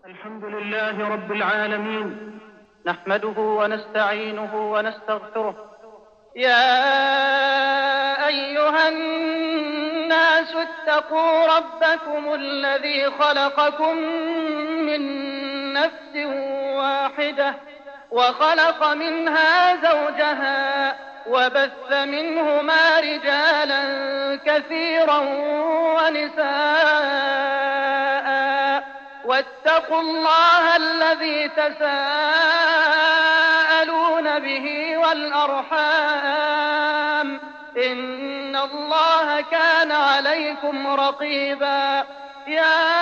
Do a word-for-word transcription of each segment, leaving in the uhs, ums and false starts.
الحمد لله رب العالمين، نحمده ونستعينه ونستغفره. يا أيها الناس اتقوا ربكم الذي خلقكم من نفس واحدة وخلق منها زوجها وبث منهما رجالا كثيرا ونساء، واتقوا الله الذي تساءلون به والأرحام، إن الله كان عليكم رقيبا. يا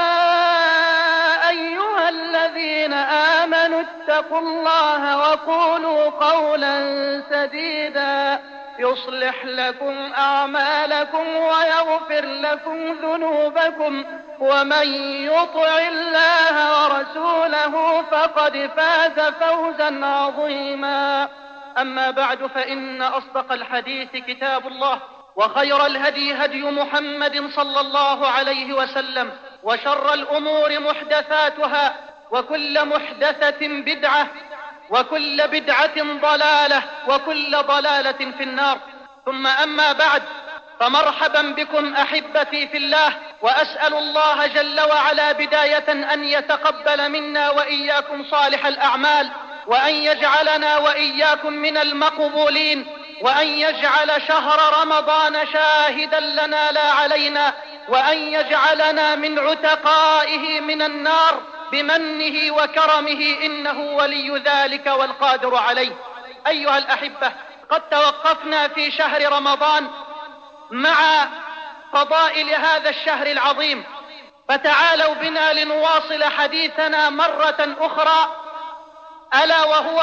أيها الذين آمنوا اتقوا الله وقولوا قولا سديدا يصلح لكم أعمالكم ويغفر لكم ذنوبكم، ومن يطع الله ورسوله فقد فاز فوزا عظيما. أما بعد، فإن أصدق الحديث كتاب الله، وخير الهدي هدي محمد صلى الله عليه وسلم، وشر الأمور محدثاتها، وكل محدثة بدعة، وكل بدعة ضلالة، وكل ضلالة في النار. ثم أما بعد، فمرحبا بكم أحبتي في الله، وأسأل الله جل وعلا بداية أن يتقبل منا وإياكم صالح الأعمال، وأن يجعلنا وإياكم من المقبولين، وأن يجعل شهر رمضان شاهدا لنا لا علينا، وأن يجعلنا من عتقائه من النار بمنه وكرمه، إنه ولي ذلك والقادر عليه. أيها الأحبة، قد توقفنا في شهر رمضان مع فضائل هذا الشهر العظيم، فتعالوا بنا لنواصل حديثنا مرة أخرى، ألا وهو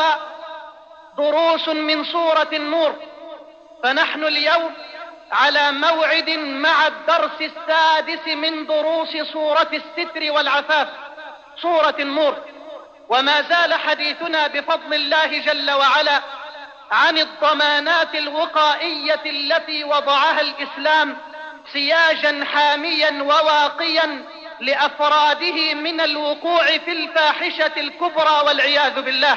دروس من سورة النور. فنحن اليوم على موعد مع الدرس السادس من دروس سورة الستر والعفاف، سورة النور. وما زال حديثنا بفضل الله جل وعلا عن الضمانات الوقائية التي وضعها الإسلام سياجا حاميا وواقيا لأفراده من الوقوع في الفاحشة الكبرى والعياذ بالله.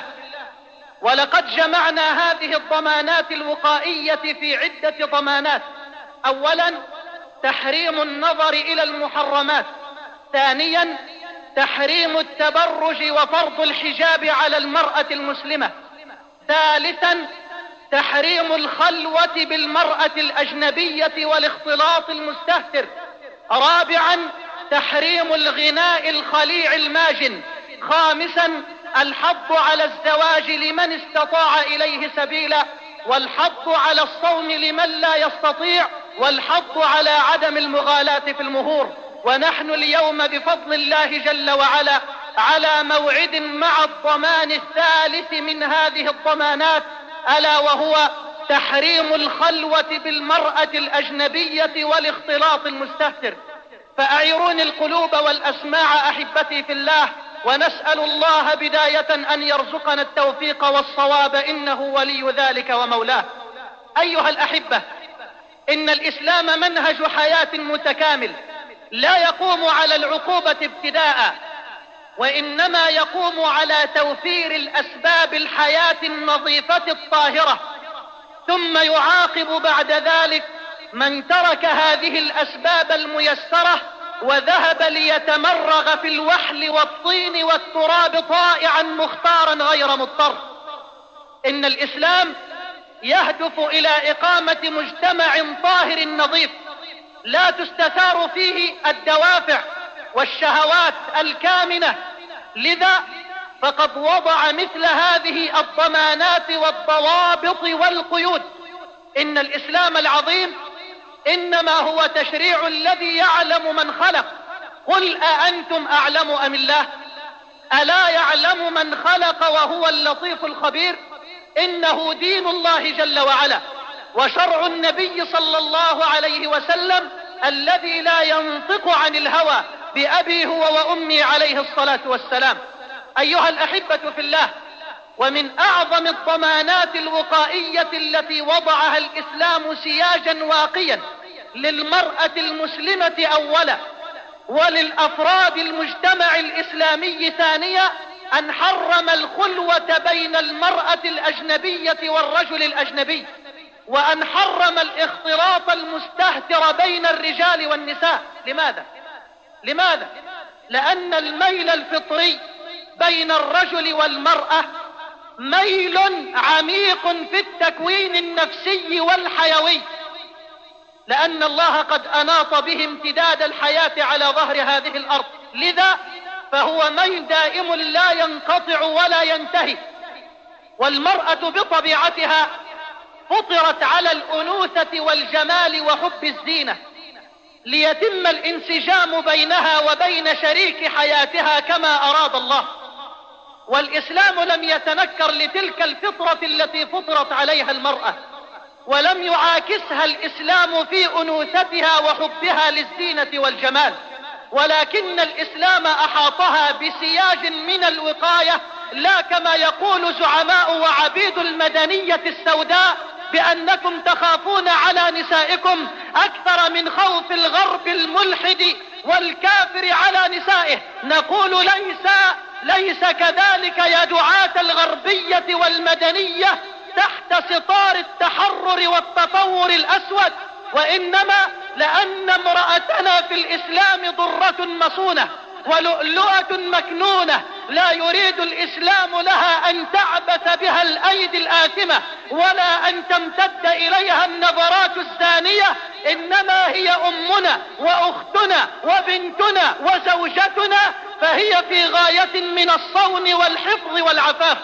ولقد جمعنا هذه الضمانات الوقائية في عدة ضمانات. أولا، تحريم النظر إلى المحرمات. ثانيا، تحريم التبرج وفرض الحجاب على المرأة المسلمة. ثالثا، تحريم الخلوة بالمرأة الأجنبية والاختلاط المستهتر. رابعا، تحريم الغناء الخليع الماجن. خامسا، الحض على الزواج لمن استطاع إليه سبيلا، والحض على الصوم لمن لا يستطيع، والحض على عدم المغالاة في المهور. ونحن اليوم بفضل الله جل وعلا على موعد مع الضمان الثالث من هذه الضمانات، ألا وهو تحريم الخلوة بالمرأة الأجنبية والاختلاط المستهتر. فأعيروني القلوب والأسماع أحبتي في الله، ونسأل الله بداية أن يرزقنا التوفيق والصواب، إنه ولي ذلك ومولاه. أيها الأحبة، إن الإسلام منهج حياة متكامل، لا يقوم على العقوبة ابتداء، وإنما يقوم على توفير الأسباب الحياة النظيفة الطاهرة، ثم يعاقب بعد ذلك من ترك هذه الأسباب الميسرة وذهب ليتمرغ في الوحل والطين والتراب طائعا مختارا غير مضطر. إن الإسلام يهدف إلى إقامة مجتمع طاهر نظيف لا تستثار فيه الدوافع والشهوات الكامنة، لذا فقد وضع مثل هذه الضمانات والضوابط والقيود. إن الإسلام العظيم إنما هو تشريع الذي يعلم من خلق. قل أأنتم أعلم أم الله؟ ألا يعلم من خلق وهو اللطيف الخبير؟ إنه دين الله جل وعلا وشرع النبي صلى الله عليه وسلم الذي لا ينطق عن الهوى، بأبي هو وأمي عليه الصلاة والسلام. أيها الأحبة في الله، ومن أعظم الضمانات الوقائية التي وضعها الإسلام سياجا واقيا للمرأة المسلمة أولا وللأفراد المجتمع الإسلامي الإسلامي ثانية أن حرم الخلوة بين المرأة الأجنبية والرجل الأجنبي، وأن حرم الاختلاط المستهتر بين الرجال والنساء. لماذا؟ لماذا؟ لأن الميل الفطري بين الرجل والمرأة ميل عميق في التكوين النفسي والحيوي، لأن الله قد أناط به امتداد الحياة على ظهر هذه الأرض، لذا فهو ميل دائم لا ينقطع ولا ينتهي. والمرأة بطبيعتها فطرت على الأنوثة والجمال وحب الزينة، ليتم الانسجام بينها وبين شريك حياتها كما أراد الله. والإسلام لم يتنكر لتلك الفطرة التي فطرت عليها المرأة، ولم يعاكسها الإسلام في أنوثتها وحبها للزينة والجمال، ولكن الإسلام أحاطها بسياج من الوقاية، لا كما يقول زعماء وعبيد المدنية السوداء بأنكم تخافون على نسائكم أكثر من خوف الغرب الملحد والكافر على نسائه. نقول ليس ليس كذلك يا دعاة الغربية والمدنية تحت ستار التحرر والتطور الأسود، وإنما لأن امرأتنا في الإسلام ضرة مصونة ولؤلؤة مكنونة، لا يريد الإسلام لها أن تعبث بها الأيدي الآثمة ولا أن تمتد إليها النظرات الزانية، إنما هي أمنا وأختنا وبنتنا وزوجتنا، فهي في غاية من الصون والحفظ والعفاف.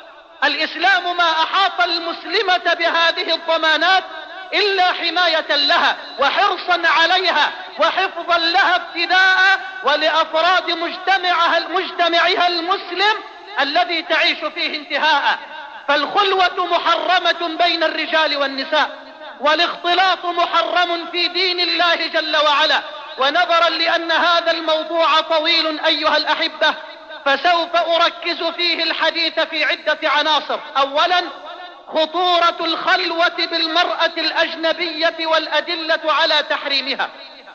الإسلام ما أحاط المسلمة بهذه الضمانات إلا حماية لها وحرصا عليها وحفظا لها ابتداء ولأفراد مجتمعها, مجتمعها المسلم الذي تعيش فيه انتهاء. فالخلوة محرمة بين الرجال والنساء، والاختلاط محرم في دين الله جل وعلا. ونظرا لأن هذا الموضوع طويل أيها الأحبة، فسوف أركز فيه الحديث في عدة عناصر. أولا، خطورة الخلوة بالمرأة الأجنبية والأدلة على تحريمها.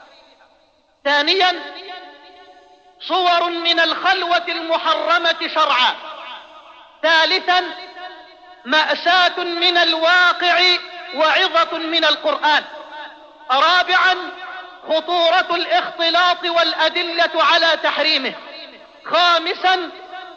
ثانيا، صور من الخلوة المحرمة شرعا. ثالثا، مأساة من الواقع وعظة من القرآن. رابعا، خطورة الاختلاط والأدلة على تحريمه. خامسا،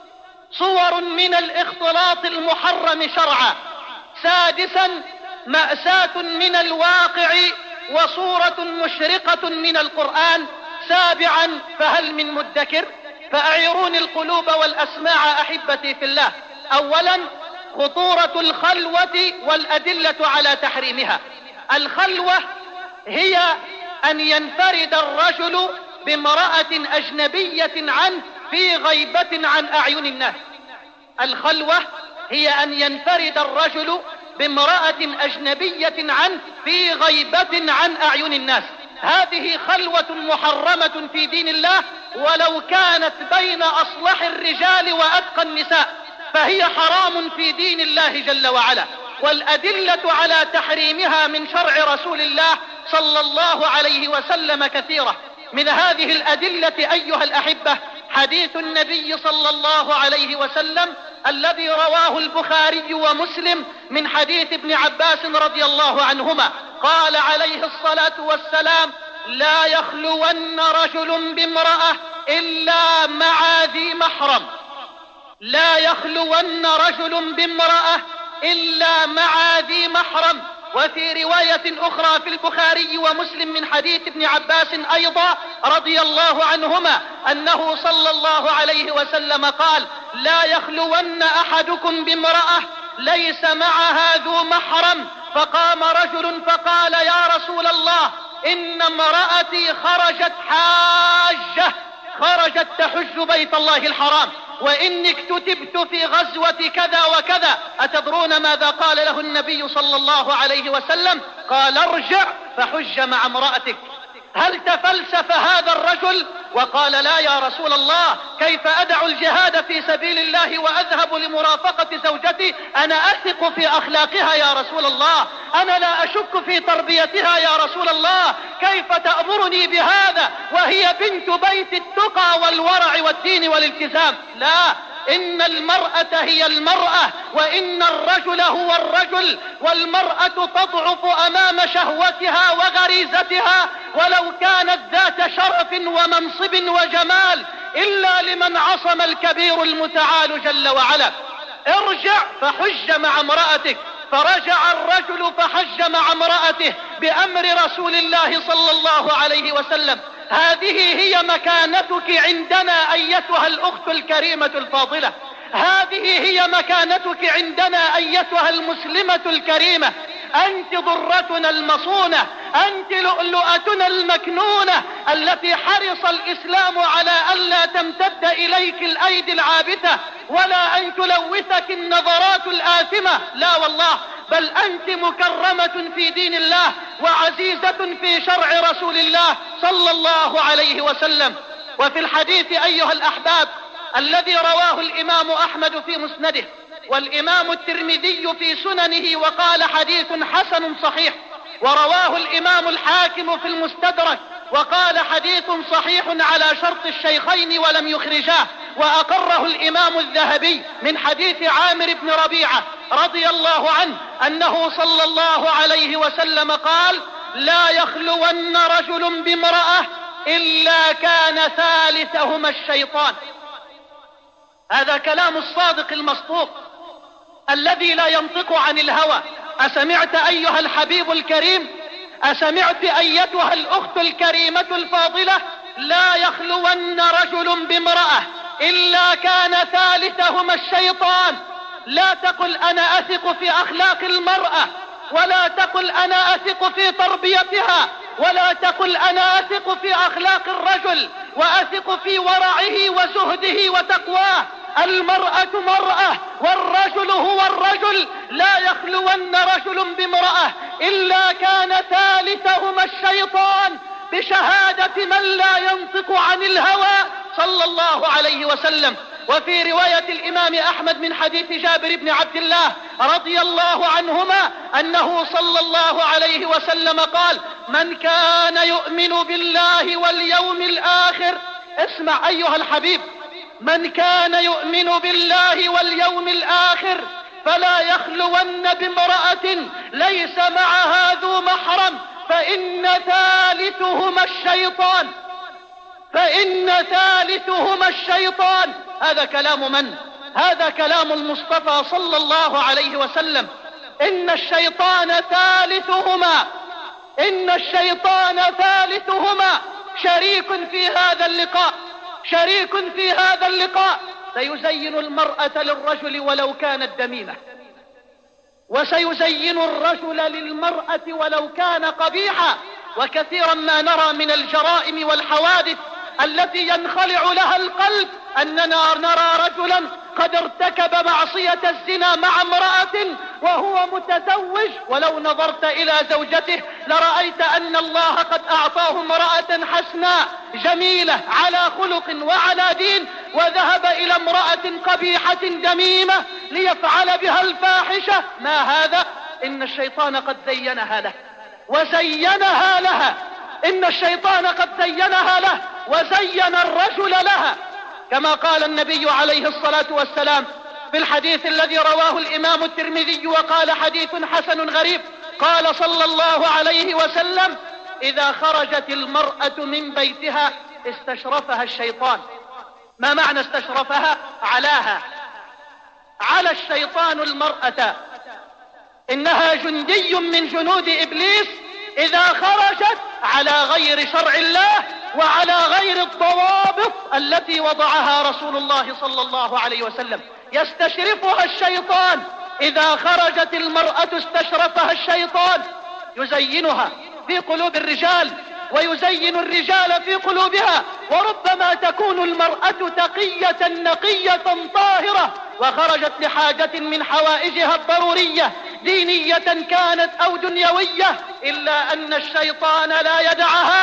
صور من الاختلاط المحرم شرعا. سادسا، مأساة من الواقع وصورة مشرقة من القرآن. سابعا، فهل من مدكر؟ فأعيروني القلوب والأسماع أحبتي في الله. أولا، خطورة الخلوة والأدلة على تحريمها. الخلوة هي أن ينفرد الرجل بامرأة أجنبية عنه في غيبة عن أعين الناس. الخلوة هي أن ينفرد الرجل بامرأة أجنبية عنه في غيبة عن أعين الناس. هذه خلوة محرمة في دين الله، ولو كانت بين أصلح الرجال وأتقى النساء فهي حرام في دين الله جل وعلا. والأدلة على تحريمها من شرع رسول الله صلى الله عليه وسلم كثيرة. من هذه الأدلة أيها الأحبة حديث النبي صلى الله عليه وسلم الذي رواه البخاري ومسلم من حديث ابن عباس رضي الله عنهما، قال عليه الصلاة والسلام: لا يخلون رجل بامرأة إلا مع ذي محرم. لا يخلون رجل بامرأة إلا مع ذي محرم. وفي رواية أخرى في البخاري ومسلم من حديث ابن عباس أيضا رضي الله عنهما أنه صلى الله عليه وسلم قال: لا يخلون أحدكم بامرأة ليس معها ذو محرم. فقام رجل فقال: يا رسول الله، إن امرأتي خرجت حاجة، خرجت تحج بيت الله الحرام، وإني اكتتبت في غزوة كذا وكذا. أتدرون ماذا قال له النبي صلى الله عليه وسلم؟ قال: ارجع فحج مع امرأتك. هل تفلسف هذا الرجل وقال لا يا رسول الله، كيف أدع الجهاد في سبيل الله وأذهب لمرافقة زوجتي؟ أنا أثق في أخلاقها يا رسول الله، أنا لا أشك في تربيتها يا رسول الله، كيف تأمرني بهذا وهي بنت بيت التقى والورع والدين والالتزام؟ لا، إن المرأة هي المرأة، وإن الرجل هو الرجل، والمرأة تضعف أمام شهوتها وغريزتها ولو كانت ذات شرف ومنصب وجمال، إلا لمن عصم الكبير المتعال جل وعلا. ارجع فحج مع امرأتك، فرجع الرجل فحج مع امرأته بأمر رسول الله صلى الله عليه وسلم. هذه هي مكانتك عندنا أيتها الأخت الكريمة الفاضلة، هذه هي مكانتك عندنا أيتها المسلمة الكريمة. أنت ضرتنا المصونة، أنت لؤلؤتنا المكنونة التي حرص الإسلام على ألا تمتد إليك الأيدي العابثة ولا أن تلوثك النظرات الآثمة، لا والله، بل أنت مكرمة في دين الله وعزيزة في شرع رسول الله صلى الله عليه وسلم. وفي الحديث أيها الأحباب الذي رواه الإمام أحمد في مسنده والإمام الترمذي في سننه وقال حديث حسن صحيح، ورواه الإمام الحاكم في المستدرك وقال حديث صحيح على شرط الشيخين ولم يخرجاه، وأقره الإمام الذهبي من حديث عامر بن ربيعة رضي الله عنه أنه صلى الله عليه وسلم قال: لا يخلون رجل بامرأة إلا كان ثالثهما الشيطان. هذا كلام الصادق المصدوق الذي لا ينطق عن الهوى. أسمعت أيها الحبيب الكريم؟ أسمعت أيتها الأخت الكريمة الفاضلة؟ لا يخلون رجل بامرأة إلا كان ثالثهما الشيطان. لا تقل أنا أثق في أخلاق المرأة، ولا تقل أنا أثق في تربيتها، ولا تقل أنا أثق في أخلاق الرجل وأثق في ورعه وزهده وتقواه. المرأة مرأة والرجل هو الرجل. لا يخلون رجل بامرأة إلا كان ثالثهما الشيطان، بشهادة من لا ينطق عن الهوى صلى الله عليه وسلم. وفي رواية الإمام أحمد من حديث جابر بن عبد الله رضي الله عنهما أنه صلى الله عليه وسلم قال: من كان يؤمن بالله واليوم الآخر، اسمع أيها الحبيب، من كان يؤمن بالله واليوم الآخر فلا يخلون بامرأة ليس معها ذو محرم، فإن ثالثهما الشيطان، فإن ثالثهما الشيطان. هذا كلام من؟ هذا كلام المصطفى صلى الله عليه وسلم. إن الشيطان ثالثهما، إن الشيطان ثالثهما، شريك في هذا اللقاء، شريك في هذا اللقاء. سيزين المرأة للرجل ولو كانت دميمة، وسيزين الرجل للمرأة ولو كان قبيحا. وكثيرا ما نرى من الجرائم والحوادث التي ينخلع لها القلب أننا نرى رجلا قد ارتكب معصية الزنا مع امرأة وهو متزوج، ولو نظرت إلى زوجته لرأيت أن الله قد أعطاه امرأة حسناء جميلة على خلق وعلى دين، وذهب إلى امرأة قبيحة دميمة ليفعل بها الفاحشة. ما هذا؟ إن الشيطان قد زينها له وزينها لها، إن الشيطان قد زينها له وزين الرجل لها، كما قال النبي عليه الصلاة والسلام في الحديث الذي رواه الإمام الترمذي وقال حديث حسن غريب. قال صلى الله عليه وسلم: إذا خرجت المرأة من بيتها استشرفها الشيطان. ما معنى استشرفها؟ علاها، على الشيطان المرأة، إنها جندي من جنود إبليس إذا خرجت على غير شرع الله وعلى غير الضوابط التي وضعها رسول الله صلى الله عليه وسلم. يستشرفها الشيطان. إذا خرجت المرأة استشرفها الشيطان، يزينها في قلوب الرجال ويزين الرجال في قلوبها. وربما تكون المرأة تقية نقية طاهرة وخرجت لحاجة من حوائجها الضرورية دينية كانت أو دنيوية، إلا أن الشيطان لا يدعها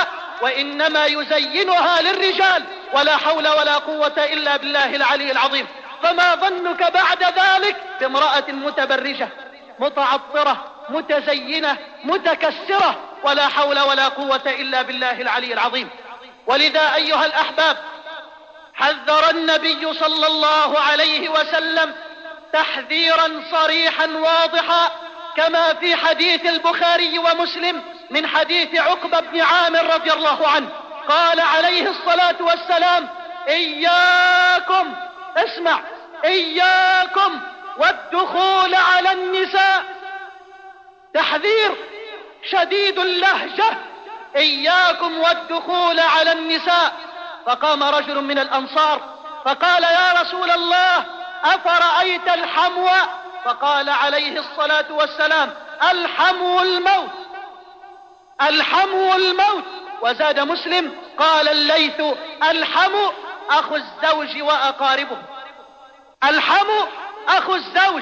وإنما يزينها للرجال، ولا حول ولا قوة إلا بالله العلي العظيم. فما ظنك بعد ذلك بامرأة متبرجة متعطرة متزينة متكسرة، ولا حول ولا قوة إلا بالله العلي العظيم. ولذا أيها الأحباب حذر النبي صلى الله عليه وسلم تحذيرا صريحا واضحا، كما في حديث البخاري ومسلم من حديث عقبة بن عامر رضي الله عنه، قال عليه الصلاة والسلام: إياكم، اسمع، إياكم والدخول على النساء. تحذير شديد اللهجة، إياكم والدخول على النساء. فقام رجل من الأنصار فقال: يا رسول الله، أفرأيت الحمو؟ فقال عليه الصلاة والسلام: الحمو الموت، الحمو الموت. وزاد مسلم قال الليث: الحمو أخو الزوج وأقاربه. الحمو أخو الزوج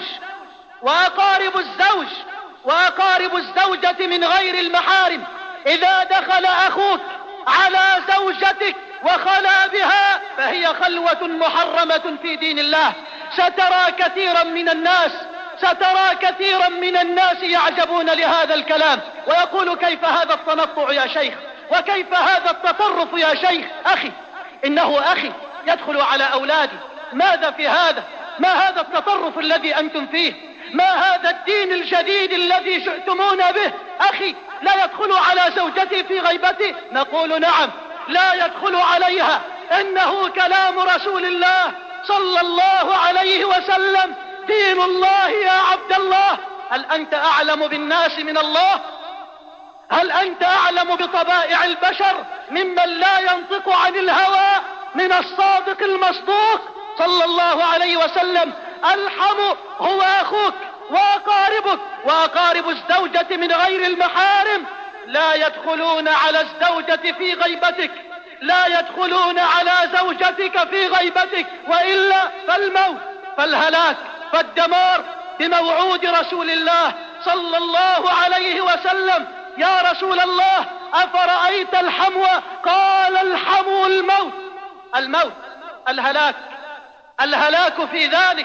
وأقارب الزوج وأقارب الزوجة من غير المحارم. إذا دخل أخوك على زوجتك وخلا بها فهي خلوة محرمة في دين الله. سترى كثيرا من الناس سترى كثيرا من الناس يعجبون لهذا الكلام ويقول: كيف هذا التنطع يا شيخ؟ وكيف هذا التطرف يا شيخ؟ أخي، إنه أخي يدخل على أولادي. ماذا في هذا؟ ما هذا التطرف الذي أنتم فيه؟ ما هذا الدين الجديد الذي جئتمون به؟ أخي، لا يدخل على زوجتي في غيبتي؟ نقول: نعم، لا يدخل عليها، إنه كلام رسول الله صلى الله عليه وسلم، دين الله يا عبد الله. هل أنت أعلم بالناس من الله؟ هل أنت أعلم بطبائع البشر ممن لا ينطق عن الهوى من الصادق المصدوق صلى الله عليه وسلم؟ الحم هو أخوك وأقاربك، وأقارب الزوجة من غير المحارم لا يدخلون على الزوجة في غيبتك، لا يدخلون على زوجتك في غيبتك، وإلا فالموت فالهلاك فالدمار بموعود رسول الله صلى الله عليه وسلم. يا رسول الله، أفرأيت الحمو؟ قال: الحمو الموت، الموت، الهلاك، الهلاك في ذلك.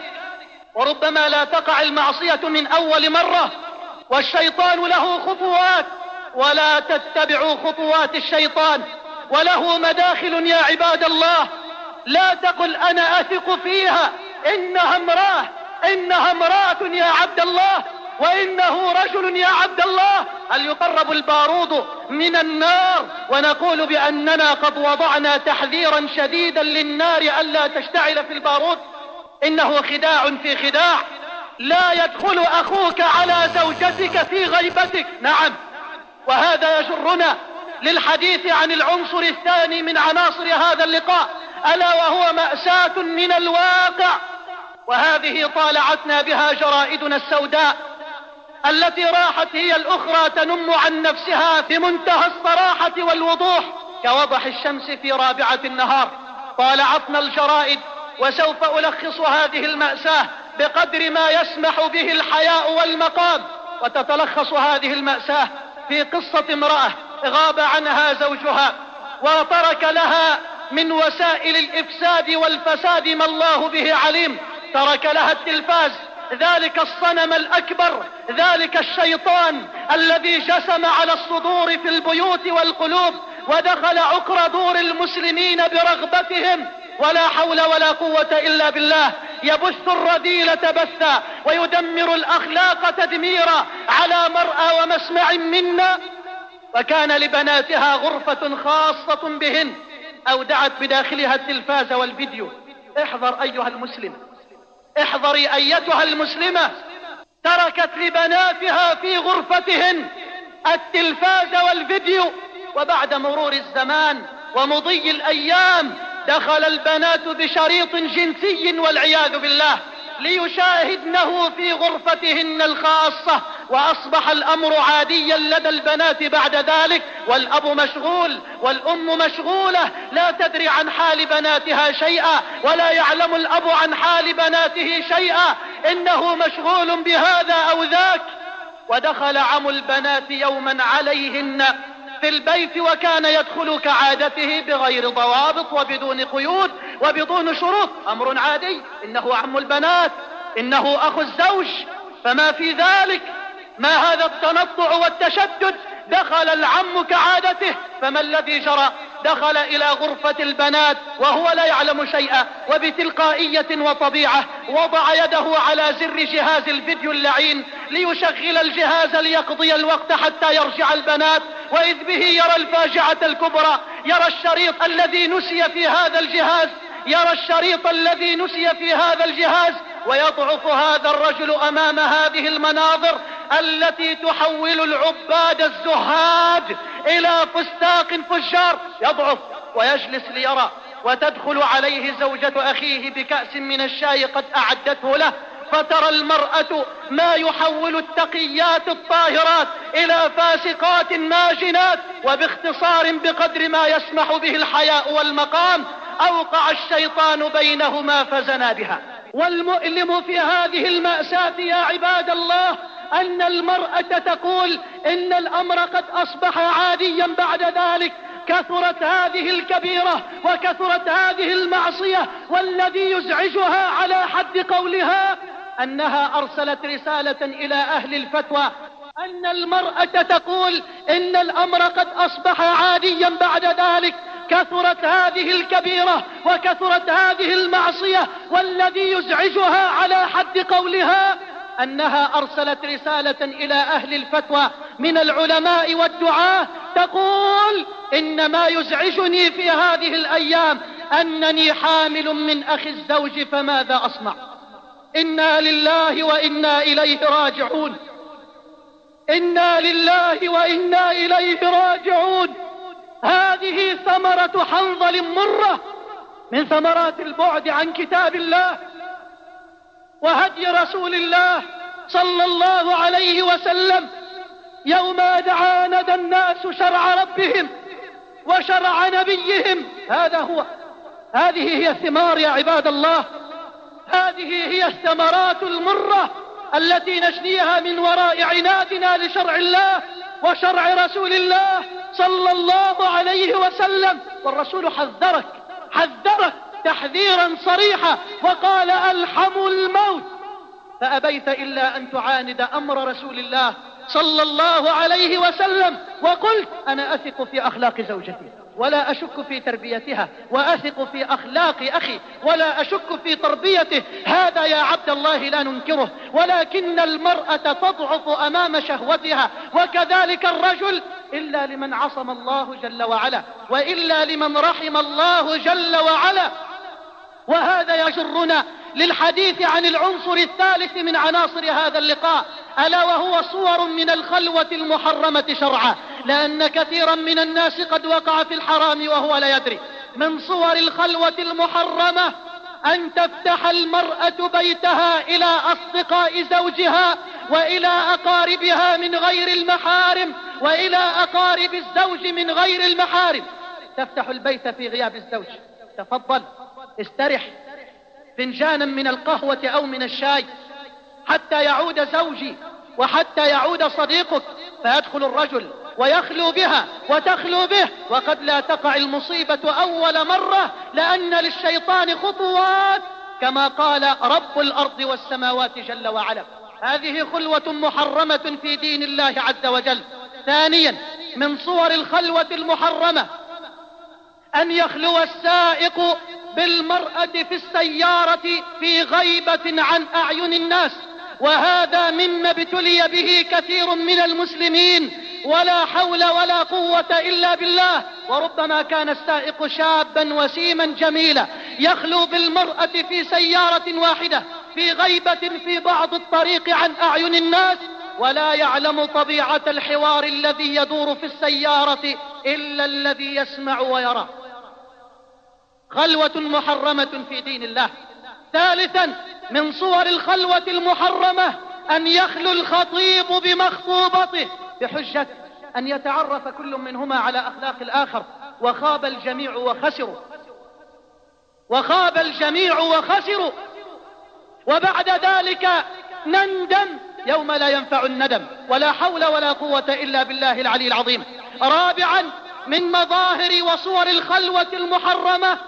وربما لا تقع المعصية من أول مرة، والشيطان له خطوات، ولا تتبعوا خطوات الشيطان، وله مداخل يا عباد الله. لا تقل أنا أثق فيها، إنها امرأة، إنها امرأة يا عبد الله، وإنه رجل يا عبد الله. هل يقرب البارود من النار ونقول بأننا قد وضعنا تحذيرا شديدا للنار ألا تشتعل في البارود؟ إنه خداع في خداع. لا يدخل أخوك على زوجتك في غيبتك. نعم، وهذا يجرنا للحديث عن العنصر الثاني من عناصر هذا اللقاء، ألا وهو مأساة من الواقع، وهذه طالعتنا بها جرائدنا السوداء التي راحت هي الأخرى تنم عن نفسها بمنتهى الصراحة والوضوح كوضح الشمس في رابعة النهار. طالعتنا الجرائد، وسوف ألخص هذه المأساة بقدر ما يسمح به الحياء والمقام. وتتلخص هذه المأساة في قصة امرأة غاب عنها زوجها وترك لها من وسائل الإفساد والفساد ما الله به عليم. ترك لها التلفاز، ذلك الصنم الأكبر، ذلك الشيطان الذي جسم على الصدور في البيوت والقلوب، ودخل عقر دور المسلمين برغبتهم، ولا حول ولا قوة إلا بالله. يبث الرذيلة بثا ويدمر الأخلاق تدميرا على مرأى ومسمع منا. وكان لبناتها غرفة خاصة بهن أودعت بداخلها التلفاز والفيديو. احذر أيها المسلم، احذري أيتها المسلمة، تركت لبناتها في غرفتهن التلفاز والفيديو. وبعد مرور الزمان ومضي الأيام دخل البنات بشريط جنسي والعياذ بالله ليشاهدنه في غرفتهن الخاصة، وأصبح الأمر عاديا لدى البنات بعد ذلك، والأب مشغول والأم مشغولة لا تدري عن حال بناتها شيئا، ولا يعلم الأب عن حال بناته شيئا، إنه مشغول بهذا أو ذاك. ودخل عم البنات يوما عليهن في البيت وكان يدخل كعادته بغير ضوابط وبدون قيود وبدون شروط، أمر عادي، إنه عم البنات، إنه أخو الزوج، فما في ذلك. ما هذا التنطع والتشدد؟ دخل العم كعادته، فما الذي جرى؟ دخل إلى غرفة البنات وهو لا يعلم شيئا، وبتلقائية وطبيعة وضع يده على زر جهاز الفيديو اللعين ليشغل الجهاز ليقضي الوقت حتى يرجع البنات، وإذ به يرى الفاجعة الكبرى، يرى الشريط الذي نسي في هذا الجهاز، يرى الشريط الذي نسي في هذا الجهاز، ويضعف هذا الرجل أمام هذه المناظر التي تحول العباد الزهاد إلى فستاق فجار. يضعف ويجلس ليرى، وتدخل عليه زوجة أخيه بكأس من الشاي قد أعدته له، فترى المرأة ما يحول التقيات الطاهرات إلى فاسقات ماجنات، وباختصار بقدر ما يسمح به الحياء والمقام أوقع الشيطان بينهما فزنا بها. والمؤلم في هذه المأساة يا عباد الله أن المرأة تقول إن الأمر قد أصبح عاديا بعد ذلك، كثرت هذه الكبيرة وكثرت هذه المعصية، والذي يزعجها على حد قولها أنها أرسلت رسالة إلى أهل الفتوى أن المرأة تقول إن الأمر قد أصبح عاديا بعد ذلك، كثرت هذه الكبيرة وكثرت هذه المعصية، والذي يزعجها على حد قولها أنها أرسلت رسالة إلى أهل الفتوى من العلماء والدعاة تقول إن ما يزعجني في هذه الأيام أنني حامل من أخي الزوج، فماذا أصنع؟ إنا لله وإنا إليه راجعون، إنا لله وإنا إليه راجعون. هذه ثمرة حنظل مرة من ثمرات البعد عن كتاب الله وهدي رسول الله صلى الله عليه وسلم، يوم دعا ندى الناس شرع ربهم وشرع نبيهم. هذا هو، هذه هي الثمار يا عباد الله، هذه هي الثمرات المرة التي نجنيها من وراء عنادنا لشرع الله وشرع رسول الله صلى الله عليه وسلم. والرسول حذرك حذرك تحذيرا صريحا وقال ألحم الموت، فأبيت إلا أن تعاند أمر رسول الله صلى الله عليه وسلم، وقلت أنا أثق في أخلاق زوجتي ولا أشك في تربيتها، وأثق في أخلاق أخي ولا أشك في تربيته. هذا يا عبد الله لا ننكره، ولكن المرأة تضعف أمام شهوتها، وكذلك الرجل، إلا لمن عصم الله جل وعلا، وإلا لمن رحم الله جل وعلا. وهذا يجرنا للحديث عن العنصر الثالث من عناصر هذا اللقاء، ألا وهو صور من الخلوة المحرمة شرعا، لأن كثيرا من الناس قد وقع في الحرام وهو لا يدري. من صور الخلوة المحرمة أن تفتح المرأة بيتها إلى أصدقاء زوجها وإلى أقاربها من غير المحارم، وإلى أقارب الزوج من غير المحارم. تفتح البيت في غياب الزوج، تفضل استرح فنجانا من القهوة أو من الشاي حتى يعود زوجي وحتى يعود صديقك، فيدخل الرجل ويخلو بها وتخلو به، وقد لا تقع المصيبة أول مرة، لأن للشيطان خطوات كما قال رب الأرض والسماوات جل وعلا. هذه خلوة محرمة في دين الله عز وجل. ثانيا من صور الخلوة المحرمة أن يخلو السائق بالمرأة في السيارة في غيبة عن أعين الناس، وهذا مما ابتلي به كثير من المسلمين، ولا حول ولا قوة إلا بالله. وربما كان السائق شابا وسيما جميلا يخلو بالمرأة في سيارة واحدة في غيبة في بعض الطريق عن أعين الناس، ولا يعلم طبيعة الحوار الذي يدور في السيارة إلا الذي يسمع ويرى. خلوة محرمة في دين الله. ثالثا من صور الخلوة المحرمة أن يخلو الخطيب بمخطوبته بحجة أن يتعرف كل منهما على أخلاق الآخر، وخاب الجميع وخسروا، وخاب الجميع وخسروا، وبعد ذلك نندم يوم لا ينفع الندم. ولا حول ولا قوة إلا بالله العلي العظيم. رابعا من مظاهر وصور الخلوة المحرمة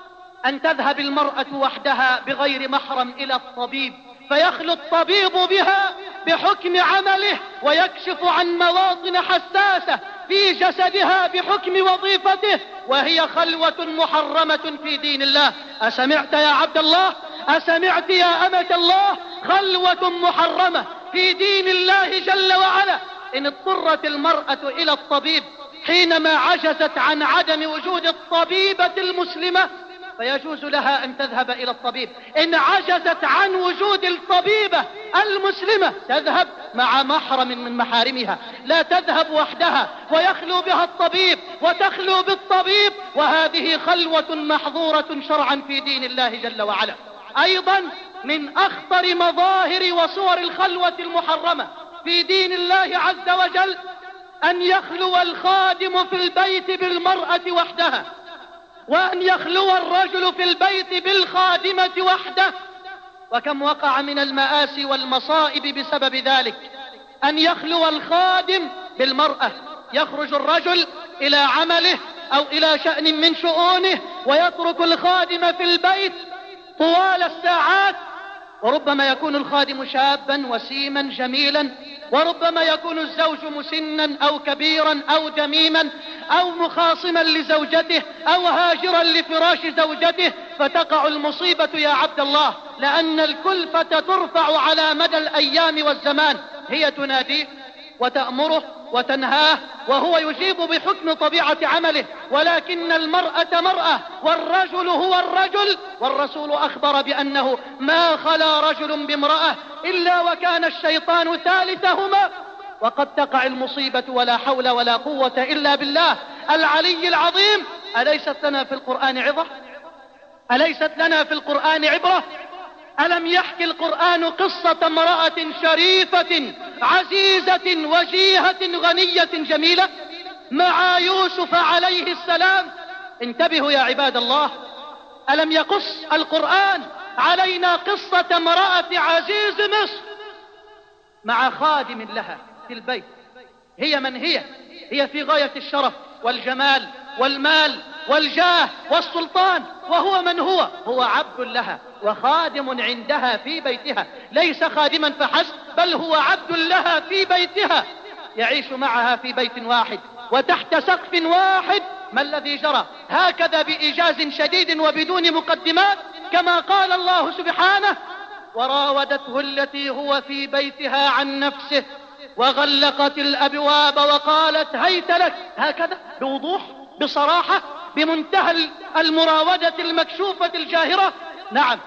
أن تذهب المرأة وحدها بغير محرم إلى الطبيب، فيخلو الطبيب بها بحكم عمله ويكشف عن مواطن حساسة في جسدها بحكم وظيفته، وهي خلوة محرمة في دين الله. أسمعت يا عبد الله؟ أسمعت يا أمة الله؟ خلوة محرمة في دين الله جل وعلا. إن اضطرت المرأة إلى الطبيب حينما عجزت عن عدم وجود الطبيبة المسلمة فيجوز لها أن تذهب إلى الطبيب. إن عجزت عن وجود الطبيبة المسلمة تذهب مع محرم من محارمها، لا تذهب وحدها ويخلو بها الطبيب وتخلو بالطبيب، وهذه خلوة محظورة شرعا في دين الله جل وعلا. أيضا من أخطر مظاهر وصور الخلوة المحرمة في دين الله عز وجل أن يخلو الخادم في البيت بالمرأة وحدها، وأن يخلو الرجل في البيت بالخادمة وحده. وكم وقع من المآسي والمصائب بسبب ذلك. أن يخلو الخادم بالمرأة، يخرج الرجل إلى عمله أو إلى شأن من شؤونه ويترك الخادم في البيت طوال الساعات، وربما يكون الخادم شابا وسيما جميلا، وربما يكون الزوج مسنا أو كبيرا أو دميما أو مخاصما لزوجته أو هاجرا لفراش زوجته، فتقع المصيبة يا عبد الله، لأن الكلفة ترفع على مدى الأيام والزمان. هي تناديه وتأمره وتنهاه وهو يجيب بحكم طبيعة عمله، ولكن المرأة مرأة والرجل هو الرجل، والرسول أخبر بأنه ما خلا رجل بامرأة إلا وكان الشيطان ثالثهما. وقد تقع المصيبة ولا حول ولا قوة إلا بالله العلي العظيم. أليست لنا في القرآن عظة؟ أليست لنا في القرآن عبرة؟ ألم يحكي القرآن قصة امرأة شريفة عزيزة وجيهة غنية جميلة مع يوسف عليه السلام؟ انتبهوا يا عباد الله، ألم يقص القرآن علينا قصة امرأة عزيز مصر مع خادم لها في البيت؟ هي من هي؟ هي في غاية الشرف والجمال والمال والجاه والسلطان، وهو من هو؟ هو عبد لها وخادم عندها في بيتها، ليس خادما فحسب بل هو عبد لها في بيتها، يعيش معها في بيت واحد وتحت سقف واحد. ما الذي جرى؟ هكذا بإيجاز شديد وبدون مقدمات، كما قال الله سبحانه: وراودته التي هو في بيتها عن نفسه وغلقت الأبواب وقالت هيت لك. هكذا بوضوح بصراحة بمنتهى المراودة المكشوفة الجاهرة. نعم،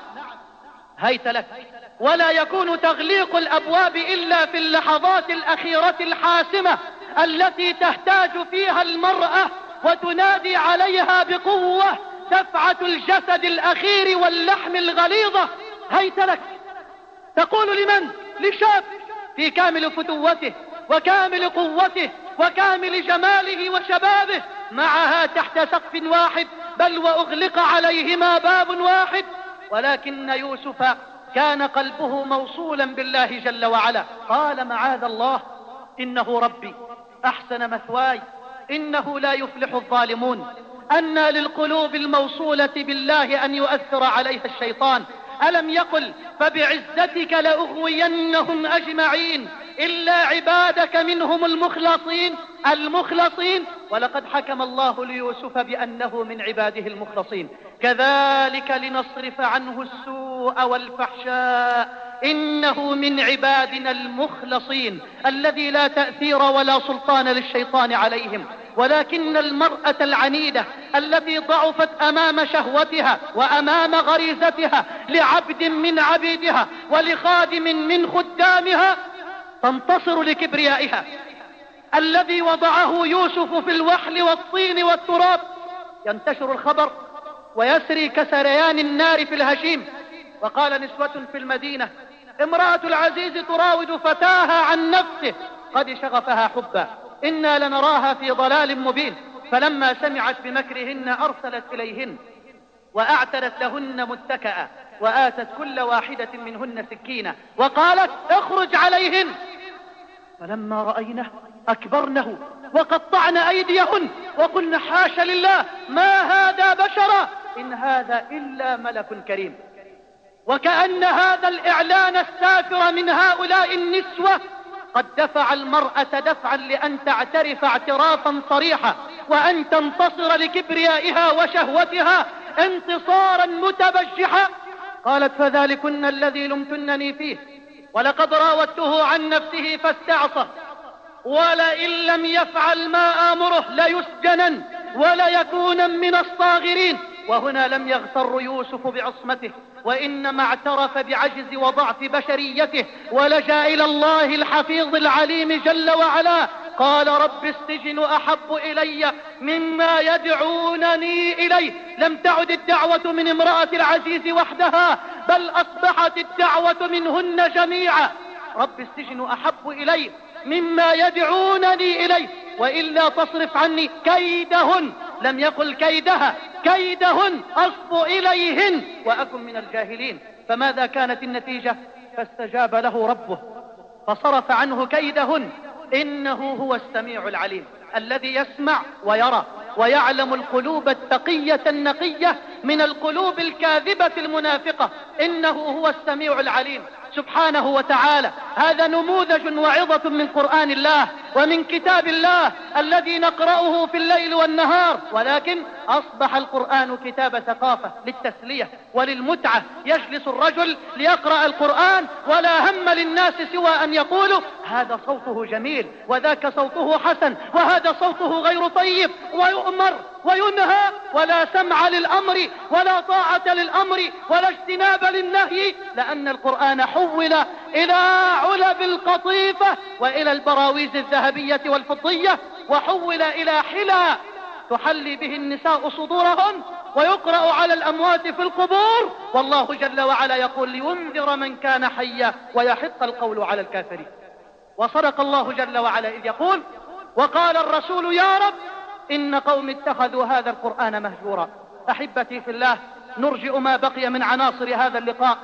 هيت لك. ولا يكون تغليق الأبواب إلا في اللحظات الأخيرة الحاسمة التي تحتاج فيها المرأة وتنادي عليها بقوة دفعة الجسد الأخير واللحم الغليظة: هيت لك. تقول لمن؟ لشاب في كامل فتوته وكامل قوته وكامل جماله وشبابه، معها تحت سقف واحد، بل وأغلق عليهما باب واحد. ولكن يوسف كان قلبه موصولا بالله جل وعلا، قال: معاذ الله، إنه ربي أحسن مثواي، إنه لا يفلح الظالمون. أنى للقلوب الموصولة بالله أن يؤثر عليها الشيطان؟ ألم يقل: فبعزتك لأغوينهم أجمعين إلا عبادك منهم المخلصين المخلصين. ولقد حكم الله ليوسف بأنه من عباده المخلصين. كذلك لنصرف عنه السوء والفحشاء إنه من عبادنا المخلصين الذي لا تأثير ولا سلطان للشيطان عليهم. ولكن المرأة العنيدة التي ضعفت أمام شهوتها وأمام غريزتها لعبد من عبيدها ولخادم من خدامها تنتصر لكبريائها الذي وضعه يوسف في الوحل والطين والتراب. ينتشر الخبر ويسري كسريان النار في الهشيم. وقال نسوة في المدينة: امرأة العزيز تراود فتاها عن نفسه قد شغفها حبا، إنا لنراها في ضلال مبين. فلما سمعت بمكرهن أرسلت إليهن وأعتدت لهن متكئا وآتت كل واحدة منهن سكينة وقالت: اخرج عليهن. فلما رأينه أكبرنه وقطعن أيديهن وقلن حاش لله ما هذا بشرا إن هذا إلا ملك كريم. وكأن هذا الإعلان السافر من هؤلاء النسوة قد دفع المرأة دفعا لأن تعترف اعترافا صريحا وأن تنتصر لكبريائها وشهوتها انتصارا متبجحا. قالت فذلكن الذي لمتنني فيه ولقد راودته عن نفسه فاستعصى ولئن لم يفعل ما آمره ليسجنن وليكون من الصاغرين. وهنا لم يغتر يوسف بعصمته وإنما اعترف بعجز وضعف بشريته ولجأ إلى الله الحفيظ العليم جل وعلا. قال رب السجن أحب إلي مما يدعونني إليه. لم تعد الدعوة من امرأة العزيز وحدها بل أصبحت الدعوة منهن جميعا. رب السجن أحب إلي مما يدعونني إليه وإلا تصرف عني كيدهن. لم يقل كيدها، كيدهن أصب إليهن وأكن من الجاهلين. فماذا كانت النتيجة؟ فاستجاب له ربه فصرف عنه كيدهن إنه هو السميع العليم الذي يسمع ويرى ويعلم القلوب التقية النقية من القلوب الكاذبة المنافقة. إنه هو السميع العليم سبحانه وتعالى. هذا نموذج وعظة من قرآن الله ومن كتاب الله الذي نقرأه في الليل والنهار، ولكن أصبح القرآن كتاب ثقافة للتسلية وللمتعة. يجلس الرجل ليقرأ القرآن ولا هم للناس سوى أن يقولوا هذا صوته جميل وذاك صوته حسن وهذا صوته غير طيب، ويؤمر وينهى ولا سمع للأمر ولا طاعة للأمر ولا اجتناب للنهي، لأن القرآن حول إلى علب القطيفة وإلى البراويز الذهبية والفضية، وحول إلى حلى تحلي به النساء صدورهن ويقرأ على الأموات في القبور. والله جل وعلا يقول لينذر من كان حيا ويحق القول على الكافرين. وصدق الله جل وعلا إذ يقول وقال الرسول يا رب إن قوم اتخذوا هذا القرآن مهجورا. أحبتي في الله، نرجئ ما بقي من عناصر هذا اللقاء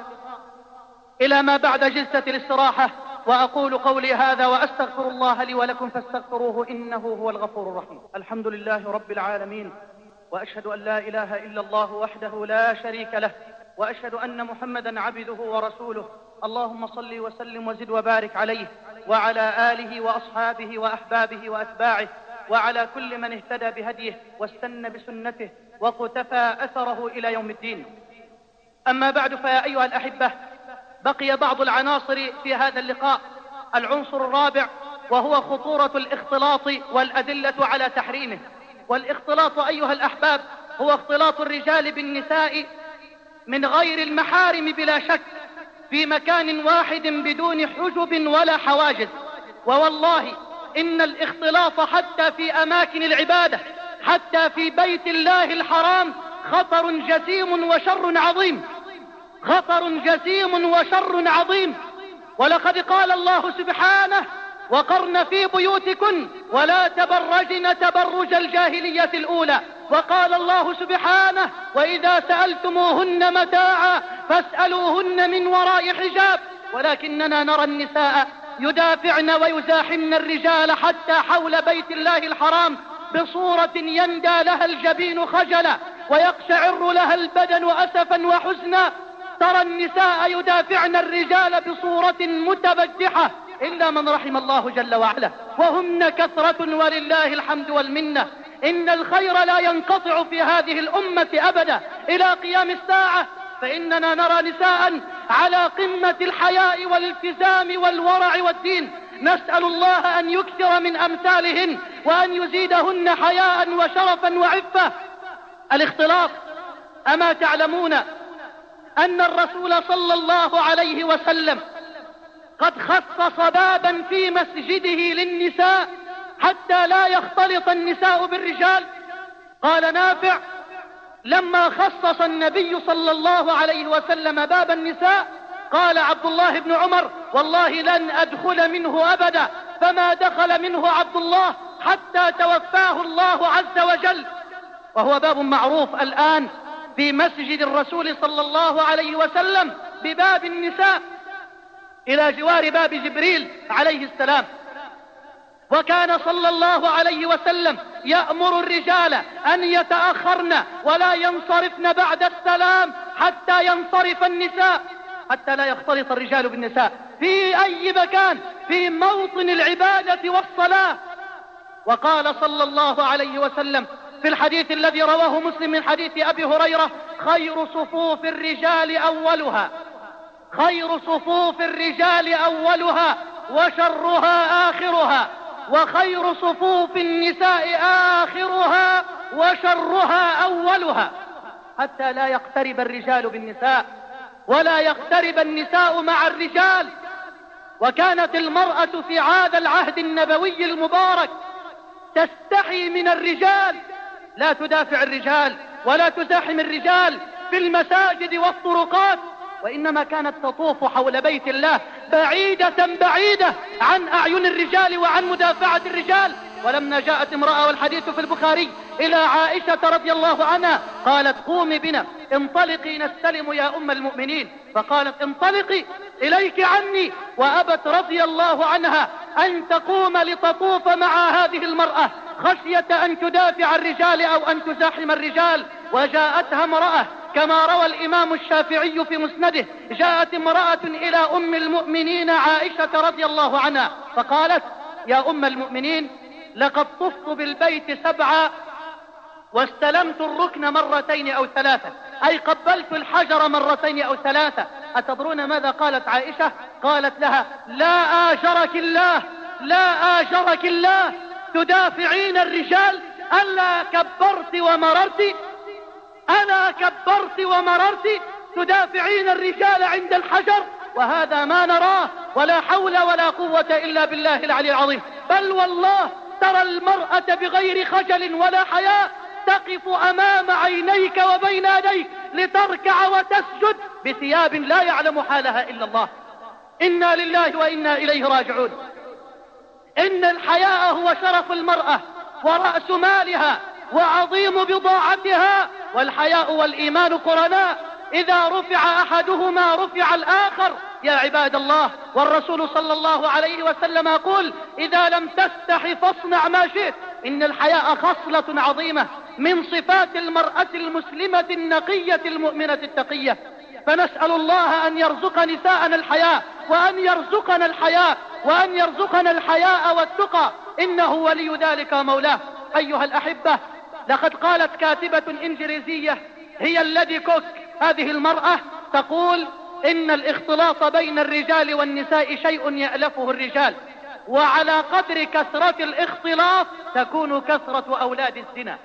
إلى ما بعد جلسة الاستراحة، وأقول قولي هذا وأستغفر الله لي ولكم فاستغفروه إنه هو الغفور الرحيم. الحمد لله رب العالمين، وأشهد أن لا إله إلا الله وحده لا شريك له، وأشهد أن محمدا عبده ورسوله. اللهم صل وسلم وزد وبارك عليه وعلى آله وأصحابه وأحبابه وأتباعه وعلى كل من اهتدى بهديه واستنى بسنته وقتفى أثره إلى يوم الدين. أما بعد، فيا أيها الأحبة، بقي بعض العناصر في هذا اللقاء. العنصر الرابع وهو خطورة الاختلاط والأدلة على تحريمه. والاختلاط أيها الأحباب هو اختلاط الرجال بالنساء من غير المحارم بلا شك في مكان واحد بدون حجب ولا حواجز. ووالله إن الاختلاط حتى في أماكن العبادة، حتى في بيت الله الحرام، خطر جسيم وشر عظيم، خطر جسيم وشر عظيم. ولقد قال الله سبحانه وقرن في بيوتكن ولا تبرجن تبرج الجاهلية الأولى. وقال الله سبحانه وإذا سألتموهن متاعا فاسألوهن من وراء حجاب. ولكننا نرى النساء يدافعن ويزاحمن الرجال حتى حول بيت الله الحرام بصورة يندى لها الجبين خجلا ويقشعر لها البدن أسفا وحزنا. ترى النساء يدافعن الرجال بصورة متبجحة إلا من رحم الله جل وعلا، وهن كثرة ولله الحمد والمنة. إن الخير لا ينقطع في هذه الأمة أبدا إلى قيام الساعة، فإننا نرى نساء على قمة الحياء والالتزام والورع والدين. نسأل الله أن يكثر من أمثالهن وأن يزيدهن حياء وشرفا وعفة. الاختلاط، أما تعلمون أن الرسول صلى الله عليه وسلم قد خصص بابا في مسجده للنساء حتى لا يختلط النساء بالرجال؟ قال نافع لما خصص النبي صلى الله عليه وسلم باب النساء قال عبد الله بن عمر والله لن أدخل منه أبدا، فما دخل منه عبد الله حتى توفاه الله عز وجل. وهو باب معروف الآن في مسجد الرسول صلى الله عليه وسلم بباب النساء إلى جوار باب جبريل عليه السلام. وكان صلى الله عليه وسلم يأمر الرجال أن يتأخرن ولا ينصرفن بعد السلام حتى ينصرف النساء، حتى لا يختلط الرجال بالنساء في أي مكان في موطن العبادة والصلاة. وقال صلى الله عليه وسلم في الحديث الذي رواه مسلم من حديث أبي هريرة: خير صفوف الرجال أولها، خير صفوف الرجال أولها وشرها آخرها، وخير صفوف النساء آخرها وشرها أولها، حتى لا يقترب الرجال بالنساء ولا يقترب النساء مع الرجال. وكانت المرأة في هذا العهد النبوي المبارك تستحي من الرجال، لا تدافع الرجال ولا تزاحم الرجال في المساجد والطرقات، وإنما كانت تطوف حول بيت الله بعيدة بعيدة عن أعين الرجال وعن مدافعة الرجال. ولما جاءت امرأة، والحديث في البخاري، إلى عائشة رضي الله عنها قالت: قومي بنا، انطلقي نستلم يا أم المؤمنين. فقالت: انطلقي إليك عني. وأبت رضي الله عنها أن تقوم لتطوف مع هذه المرأة خشية أن تدافع الرجال أو أن تزاحم الرجال. وجاءتها امرأة كما روى الإمام الشافعي في مسنده، جاءت امرأة إلى أم المؤمنين عائشة رضي الله عنها فقالت: يا أم المؤمنين، لقد طفت بالبيت سبعا واستلمت الركن مرتين أو ثلاثة، أي قبلت الحجر مرتين أو ثلاثة. أتدرون ماذا قالت عائشة؟ قالت لها: لا آجرك الله، لا آجرك الله، تدافعين الرجال؟ ألا كبرت ومررت، ألا كبرت ومررت تدافعين الرجال عند الحجر؟ وهذا ما نراه، ولا حول ولا قوة إلا بالله العلي العظيم. بل والله ترى المرأة بغير خجل ولا حياء تقف أمام عينيك وبين يديك لتركع وتسجد بثياب لا يعلم حالها إلا الله. إنا لله وإنا إليه راجعون. إن الحياء هو شرف المرأة ورأس مالها وعظيم بضاعتها، والحياء والإيمان قرناء، إذا رفع أحدهما رفع الآخر يا عباد الله. والرسول صلى الله عليه وسلم يقول: إذا لم تستح فاصنع ما شئت. إن الحياء خصلة عظيمة من صفات المرأة المسلمة النقية المؤمنة التقية. فنسأل الله أن يرزق نساءنا الحياء، وأن يرزقنا الحياء، وأن يرزقنا الحياء والتقى، إنه ولي ذلك ومولاه. أيها الأحبة، لقد قالت كاتبة إنجليزية هي الذي كوك، هذه المرأة تقول: إن الاختلاط بين الرجال والنساء شيء يألفه الرجال، وعلى قدر كثرة الاختلاط تكون كثرة أولاد الزنا.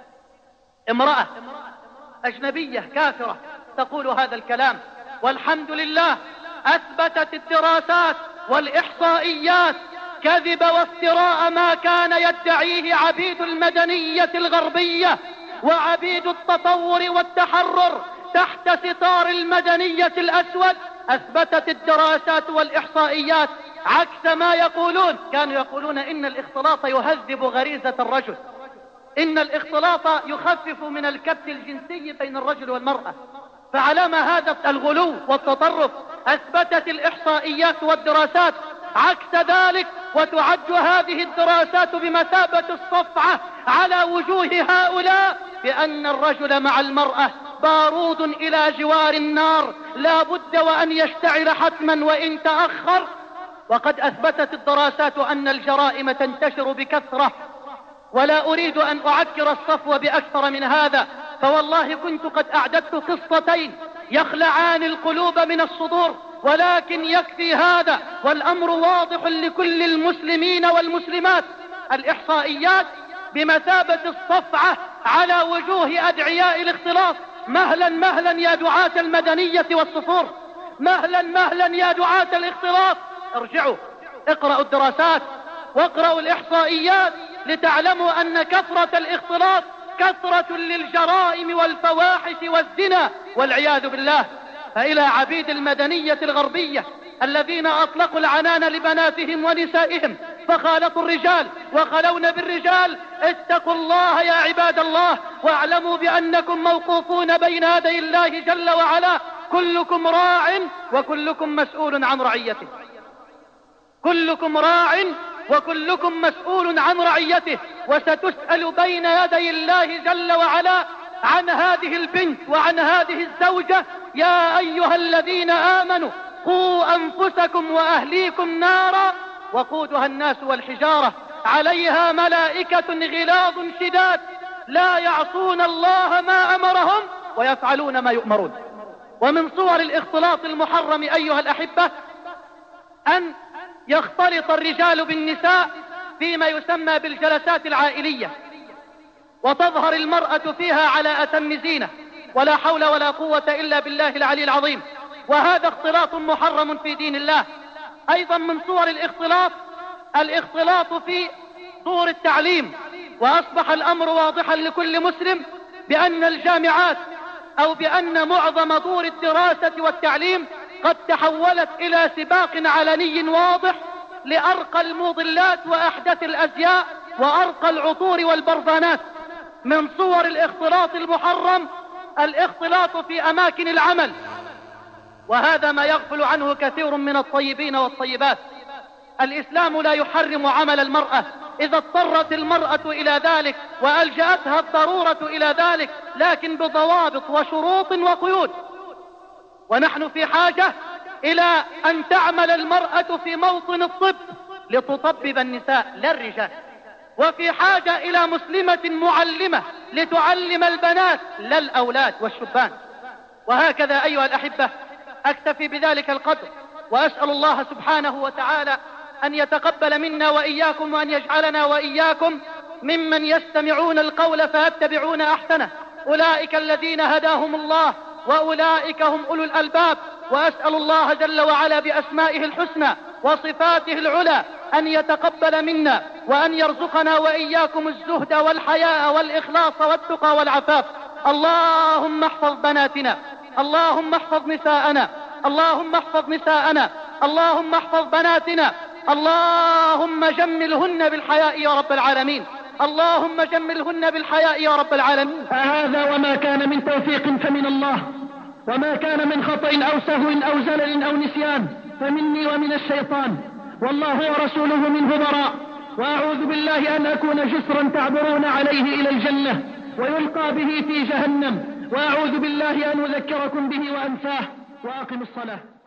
امرأة أجنبية كافرة تقول هذا الكلام، والحمد لله أثبتت الدراسات والإحصائيات كذب وافتراء ما كان يدعيه عبيد المدنية الغربية وعبيد التطور والتحرر تحت ستار المدنية الأسود. أثبتت الدراسات والإحصائيات عكس ما يقولون. كانوا يقولون إن الاختلاط يهذب غريزة الرجل، إن الاختلاط يخفف من الكبت الجنسي بين الرجل والمرأة. فعلام هذا الغلو والتطرف أثبتت الإحصائيات والدراسات عكس ذلك، وتعد هذه الدراسات بمثابة الصفعة على وجوه هؤلاء بأن الرجل مع المرأة بارود إلى جوار النار لا بد وأن يشتعل حتما وإن تأخر. وقد أثبتت الدراسات أن الجرائم تنتشر بكثرة، ولا أريد أن أعكر الصفو بأكثر من هذا، فوالله كنت قد أعددت قصتين يخلعان القلوب من الصدور، ولكن يكفي هذا والأمر واضح لكل المسلمين والمسلمات. الإحصائيات بمثابة الصفعة على وجوه أدعياء الاختلاط. مهلا مهلا يا دعاة المدنية والصفور، مهلا مهلا يا دعاة الاختلاط، ارجعوا اقرأوا الدراسات واقرأوا الإحصائيات لتعلموا أن كثرة الاختلاط كثرة للجرائم والفواحش والزنا والعياذ بالله. فإلى عبيد المدنية الغربية الذين أطلقوا العنان لبناتهم ونسائهم فخالطوا الرجال وخلون بالرجال، اتقوا الله يا عباد الله، واعلموا بأنكم موقوفون بين يدي الله جل وعلا. كلكم راع وكلكم مسؤول عن رعيته، كلكم راع وكلكم مسؤول عن رعيته، وستسأل بين يدي الله جل وعلا عن هذه البنت وعن هذه الزوجة. يا أيها الذين آمنوا قوا أنفسكم وأهليكم نارا وقودها الناس والحجارة عليها ملائكة غلاظ شداد لا يعصون الله ما أمرهم ويفعلون ما يؤمرون. ومن صور الاختلاط المحرم أيها الأحبة أن يختلط الرجال بالنساء فيما يسمى بالجلسات العائلية، وتظهر المرأة فيها على أتم زينة، ولا حول ولا قوة إلا بالله العلي العظيم، وهذا اختلاط محرم في دين الله. أيضا من صور الاختلاط الاختلاط في دور التعليم، وأصبح الأمر واضحا لكل مسلم بأن الجامعات أو بأن معظم دور الدراسة والتعليم قد تحولت إلى سباق علني واضح لأرقى المضلات وأحدث الأزياء وأرقى العطور والبرفانات. من صور الاختلاط المحرم الاختلاط في أماكن العمل، وهذا ما يغفل عنه كثير من الطيبين والطيبات. الإسلام لا يحرم عمل المرأة إذا اضطرت المرأة إلى ذلك وألجأتها الضرورة إلى ذلك، لكن بضوابط وشروط وقيود. ونحن في حاجة إلى أن تعمل المرأة في موطن الطب لتطبب النساء لا الرجال، وفي حاجة إلى مسلمة معلمة لتعلم البنات لا الأولاد والشبان. وهكذا أيها الأحبة أكتفي بذلك القدر، وأسأل الله سبحانه وتعالى أن يتقبل منا وإياكم، وأن يجعلنا وإياكم ممن يستمعون القول فيتبعون أحسنه. أولئك الذين هداهم الله وأولئك هم أولو الألباب. وأسأل الله جل وعلا بأسمائه الحسنى وصفاته العلى أن يتقبل منا وأن يرزقنا وإياكم الزهد والحياء والإخلاص والتقى والعفاف. اللهم احفظ بناتنا، اللهم احفظ نساءنا، اللهم احفظ نساءنا، اللهم احفظ بناتنا، اللهم جملهن بالحياء يا رب العالمين، اللهم جملهن بالحياء يا رب العالمين. هذا وما كان من توفيق فمن الله، وما كان من خطأ أو سهو أو زلل أو نسيان فمني ومن الشيطان، والله ورسوله منه براء. وأعوذ بالله أن أكون جسرا تعبرون عليه إلى الجنة ويلقى به في جهنم، وأعوذ بالله أن أذكركم به وأنساه. وأقم الصلاة.